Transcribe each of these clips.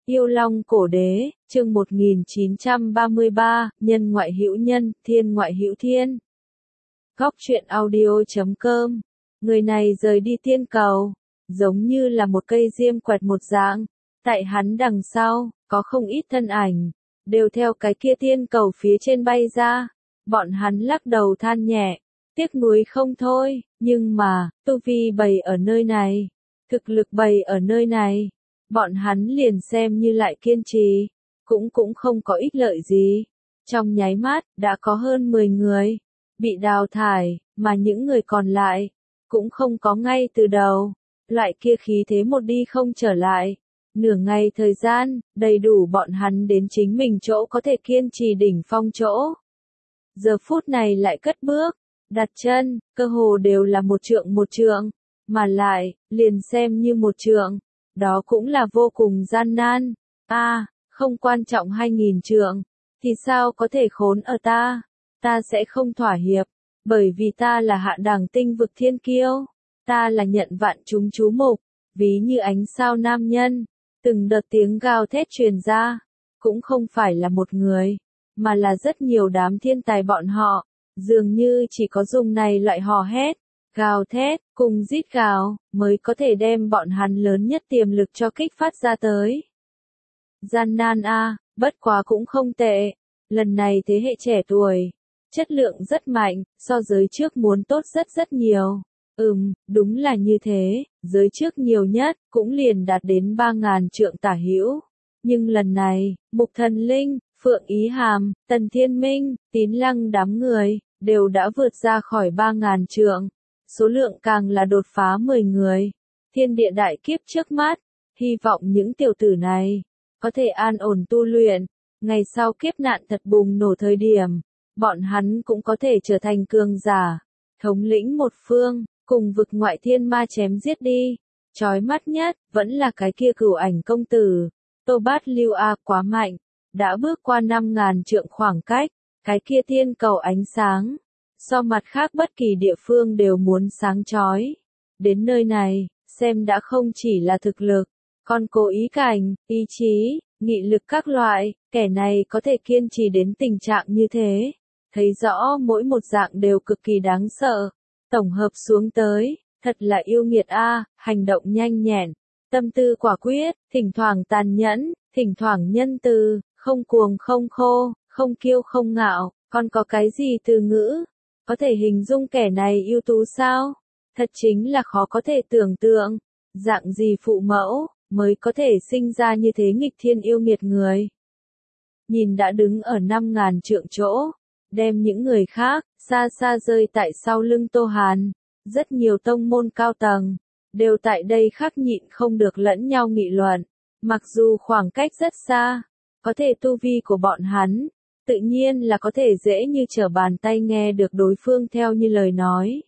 Yêu Long Cổ Đế, chương 1933, nhân ngoại hữu nhân, thiên ngoại hữu thiên. Góc truyện audio.com. Người này rời đi tiên cầu, giống như là một cây diêm quẹt một dạng. Tại hắn đằng sau, có không ít thân ảnh, đều theo cái kia tiên cầu phía trên bay ra. Bọn hắn lắc đầu than nhẹ, tiếc nuối không thôi, nhưng mà, tu vi bày ở nơi này, thực lực bày ở nơi này. Bọn hắn liền xem như lại kiên trì, cũng không có ích lợi gì. Trong nháy mắt, đã có hơn 10 người bị đào thải, mà những người còn lại cũng không có ngay từ đầu. Loại kia khí thế một đi không trở lại. Nửa ngày thời gian, đầy đủ bọn hắn đến chính mình chỗ có thể kiên trì đỉnh phong chỗ. Giờ phút này lại cất bước, đặt chân, cơ hồ đều là một trượng, mà liền xem như một trượng. Đó cũng là vô cùng gian nan. Không quan trọng 2000 trượng, thì sao có thể khốn ở ta? Ta sẽ không thỏa hiệp, bởi vì ta là hạ đẳng tinh vực thiên kiêu. Ta là nhận vạn chúng chú mục, ví như ánh sao nam nhân. Từng đợt tiếng gào thét truyền ra, cũng không phải là một người, mà là rất nhiều đám thiên tài bọn họ. Dường như chỉ có dùng này loại hò hét, gào thét, cùng rít gào, mới có thể đem bọn hắn lớn nhất tiềm lực cho kích phát ra tới. Gian nan bất quá cũng không tệ. Lần này thế hệ trẻ tuổi, chất lượng rất mạnh, so giới trước muốn tốt rất nhiều. Đúng là như thế, giới trước nhiều nhất, cũng liền đạt đến 3000 trượng tả hữu. Nhưng lần này, Mục Thần Linh, Phượng Ý Hàm, Tần Thiên Minh, Tín Lăng đám người, đều đã vượt ra khỏi 3000 trượng. Số lượng càng là đột phá 10 người. Thiên địa đại kiếp trước mắt, hy vọng những tiểu tử này có thể an ổn tu luyện, ngày sau kiếp nạn thật bùng nổ thời điểm, bọn hắn cũng có thể trở thành cường giả, thống lĩnh một phương, cùng vực ngoại thiên ma chém giết đi. Chói mắt nhất, vẫn là cái kia Cửu Ảnh công tử, Tô Bát Lưu quá mạnh, đã bước qua 5000 trượng khoảng cách, cái kia thiên cầu ánh sáng. So mặt khác bất kỳ địa phương đều muốn sáng chói. Đến nơi này, xem đã không chỉ là thực lực, còn cố ý cảnh, ý chí, nghị lực các loại, kẻ này có thể kiên trì đến tình trạng như thế. Thấy rõ mỗi một dạng đều cực kỳ đáng sợ. Tổng hợp xuống tới, thật là yêu nghiệt hành động nhanh nhẹn, tâm tư quả quyết, thỉnh thoảng tàn nhẫn, thỉnh thoảng nhân từ, không cuồng không khô, không kiêu không ngạo, còn có cái gì từ ngữ có thể hình dung kẻ này ưu tú sao? Thật chính là khó có thể tưởng tượng, dạng gì phụ mẫu mới có thể sinh ra như thế nghịch thiên yêu nghiệt người. Nhìn đã đứng ở 5000 trượng chỗ, đem những người khác xa xa rơi tại sau lưng Tô Hàn, rất nhiều tông môn cao tầng đều tại đây khắc nhịn không được lẫn nhau nghị luận. Mặc dù khoảng cách rất xa, có thể tu vi của bọn hắn tự nhiên là có thể dễ như trở bàn tay nghe được đối phương theo như lời nói.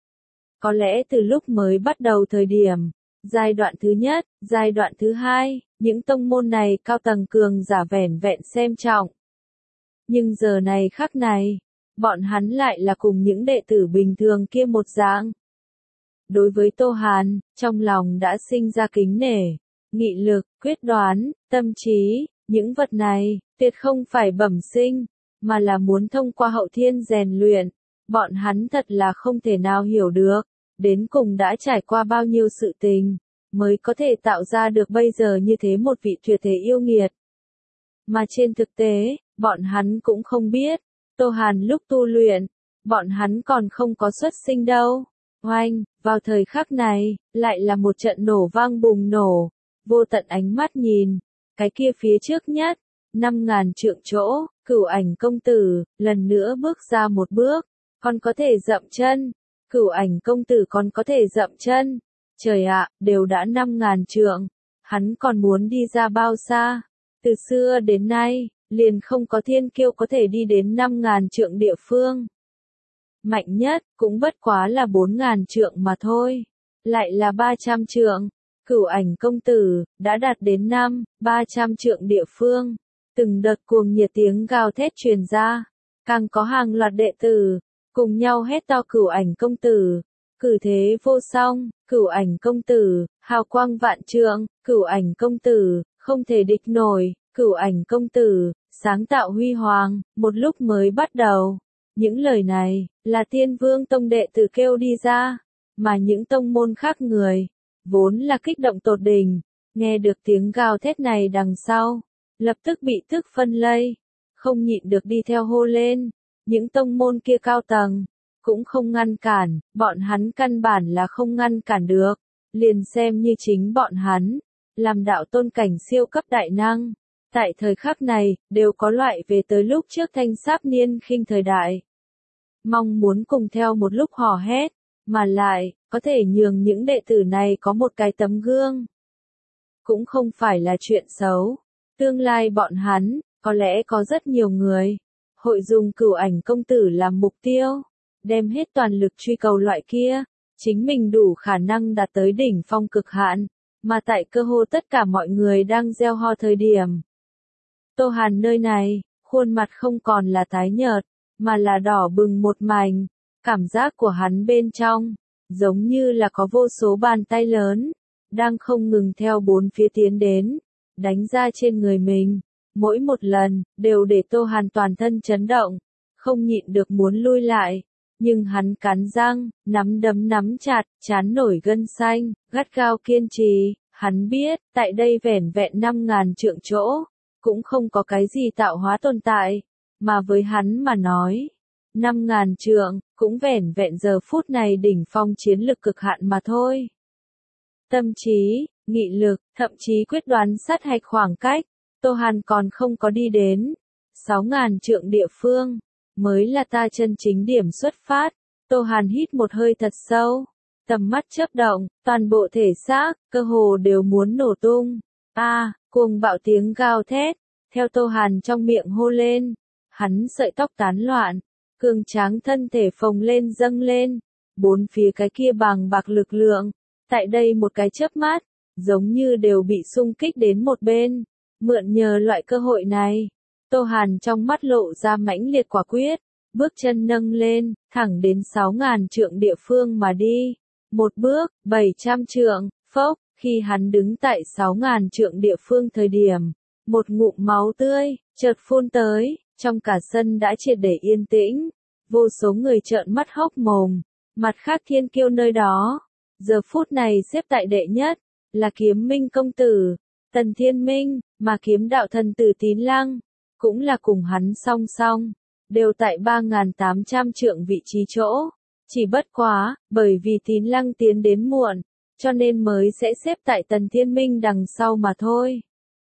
Có lẽ từ lúc mới bắt đầu thời điểm, giai đoạn thứ nhất, giai đoạn thứ hai, những tông môn này cao tầng cường giả vẻn vẹn xem trọng. Nhưng giờ này khắc này, bọn hắn lại là cùng những đệ tử bình thường kia một dạng. Đối với Tô Hàn, trong lòng đã sinh ra kính nể, nghị lực, quyết đoán, tâm trí. Những vật này, tuyệt không phải bẩm sinh, mà là muốn thông qua hậu thiên rèn luyện. Bọn hắn thật là không thể nào hiểu được, đến cùng đã trải qua bao nhiêu sự tình, mới có thể tạo ra được bây giờ như thế một vị tuyệt thế yêu nghiệt. Mà trên thực tế, bọn hắn cũng không biết, Tô Hàn lúc tu luyện, bọn hắn còn không có xuất sinh đâu. Oanh, vào thời khắc này, lại là một trận nổ vang bùng nổ, vô tận ánh mắt nhìn. Cái kia phía trước nhất, 5000 trượng chỗ, Cửu Ảnh công tử, lần nữa bước ra một bước, còn có thể dậm chân. Cửu Ảnh công tử còn có thể dậm chân. Trời ạ, đều đã 5000 trượng, hắn còn muốn đi ra bao xa? Từ xưa đến nay, liền không có thiên kiêu có thể đi đến 5000 trượng địa phương. Mạnh nhất, cũng bất quá là 4000 trượng mà thôi. Lại là 300 trượng. Cửu Ảnh công tử, đã đạt đến 300 trượng địa phương. Từng đợt cuồng nhiệt tiếng gào thét truyền ra. Càng có hàng loạt đệ tử, cùng nhau hét to Cửu Ảnh công tử. Cử thế vô song, Cửu Ảnh công tử, hào quang vạn trượng, Cửu Ảnh công tử, không thể địch nổi, Cửu Ảnh công tử, sáng tạo huy hoàng, một lúc mới bắt đầu. Những lời này, là Tiên Vương Tông đệ tử kêu đi ra, mà những tông môn khác người, vốn là kích động tột đỉnh, nghe được tiếng gào thét này đằng sau, lập tức bị tức phân lây, không nhịn được đi theo hô lên, những tông môn kia cao tầng, cũng không ngăn cản, bọn hắn căn bản là không ngăn cản được, liền xem như chính bọn hắn, làm đạo tôn cảnh siêu cấp đại năng. Tại thời khắc này, đều có loại về tới lúc trước thanh sáp niên khinh thời đại. Mong muốn cùng theo một lúc hò hét, mà lại, có thể nhường những đệ tử này có một cái tấm gương. Cũng không phải là chuyện xấu. Tương lai bọn hắn, có lẽ có rất nhiều người, hội dùng Cửu Ảnh công tử làm mục tiêu, đem hết toàn lực truy cầu loại kia, chính mình đủ khả năng đạt tới đỉnh phong cực hạn, mà tại cơ hồ tất cả mọi người đang gieo ho thời điểm. Tô Hàn nơi này, khuôn mặt không còn là tái nhợt, mà là đỏ bừng một mảnh, cảm giác của hắn bên trong, giống như là có vô số bàn tay lớn, đang không ngừng theo bốn phía tiến đến, đánh ra trên người mình, mỗi một lần, đều để Tô Hàn toàn thân chấn động, không nhịn được muốn lui lại, nhưng hắn cắn răng, nắm đấm nắm chặt, trán nổi gân xanh, gắt gao kiên trì, hắn biết, tại đây vẻn vẹn 5.000 trượng chỗ, cũng không có cái gì tạo hóa tồn tại, mà với hắn mà nói, 5.000 trượng, cũng vẻn vẹn giờ phút này đỉnh phong chiến lực cực hạn mà thôi. Tâm trí, nghị lực, thậm chí quyết đoán sát hạch khoảng cách, Tô Hàn còn không có đi đến 6.000 trượng địa phương, mới là ta chân chính điểm xuất phát. Tô Hàn hít một hơi thật sâu, tầm mắt chớp động, toàn bộ thể xác, cơ hồ đều muốn nổ tung. Cuồng bạo tiếng gào thét, theo Tô Hàn trong miệng hô lên, hắn sợi tóc tán loạn, cường tráng thân thể phồng lên dâng lên, bốn phía cái kia bàng bạc lực lượng, tại đây một cái chớp mắt, giống như đều bị xung kích đến một bên, mượn nhờ loại cơ hội này, Tô Hàn trong mắt lộ ra mãnh liệt quả quyết, bước chân nâng lên, thẳng đến 6.000 trượng địa phương mà đi, một bước, 700 trượng, phốc, khi hắn đứng tại 6.000 trượng địa phương thời điểm, một ngụm máu tươi, chợt phun tới, trong cả sân đã triệt để yên tĩnh, vô số người trợn mắt hốc mồm, mặt khác thiên kiêu nơi đó, giờ phút này xếp tại đệ nhất, là Kiếm Minh công tử, Tần Thiên Minh, mà kiếm đạo thần tử Tín Lăng, cũng là cùng hắn song song, đều tại 3.800 trượng vị trí chỗ, chỉ bất quá, bởi vì Tín Lăng tiến đến muộn, cho nên mới sẽ xếp tại Tần Thiên Minh đằng sau mà thôi.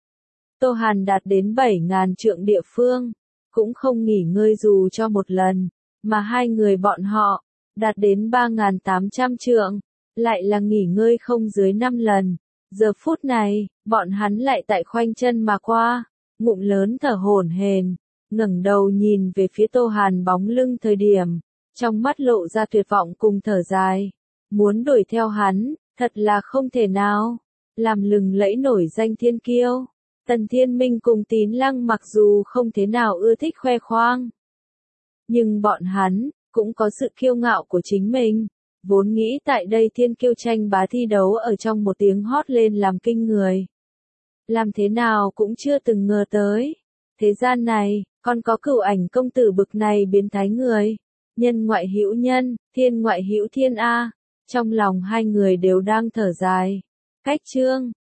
Tô Hàn đạt đến 7.000 trượng địa phương, cũng không nghỉ ngơi dù cho một lần, mà hai người bọn họ, đạt đến 3.800 trượng, lại là nghỉ ngơi không dưới 5 lần. Giờ phút này, bọn hắn lại tại khoanh chân mà qua, ngụm lớn thở hổn hển, ngẩng đầu nhìn về phía Tô Hàn bóng lưng thời điểm, trong mắt lộ ra tuyệt vọng cùng thở dài. Muốn đuổi theo hắn, thật là không thể nào. Làm lừng lẫy nổi danh thiên kiêu, Tần Thiên Minh cùng Tín Lăng mặc dù không thế nào ưa thích khoe khoang, nhưng bọn hắn, cũng có sự kiêu ngạo của chính mình. Vốn nghĩ tại đây thiên kiêu tranh bá thi đấu ở trong một tiếng hót lên làm kinh người. Làm thế nào cũng chưa từng ngờ tới. Thế gian này, còn có Cửu Ảnh công tử bực này biến thái người. Nhân ngoại hữu nhân, thiên ngoại hữu thiên a. Trong lòng hai người đều đang thở dài. Cách chương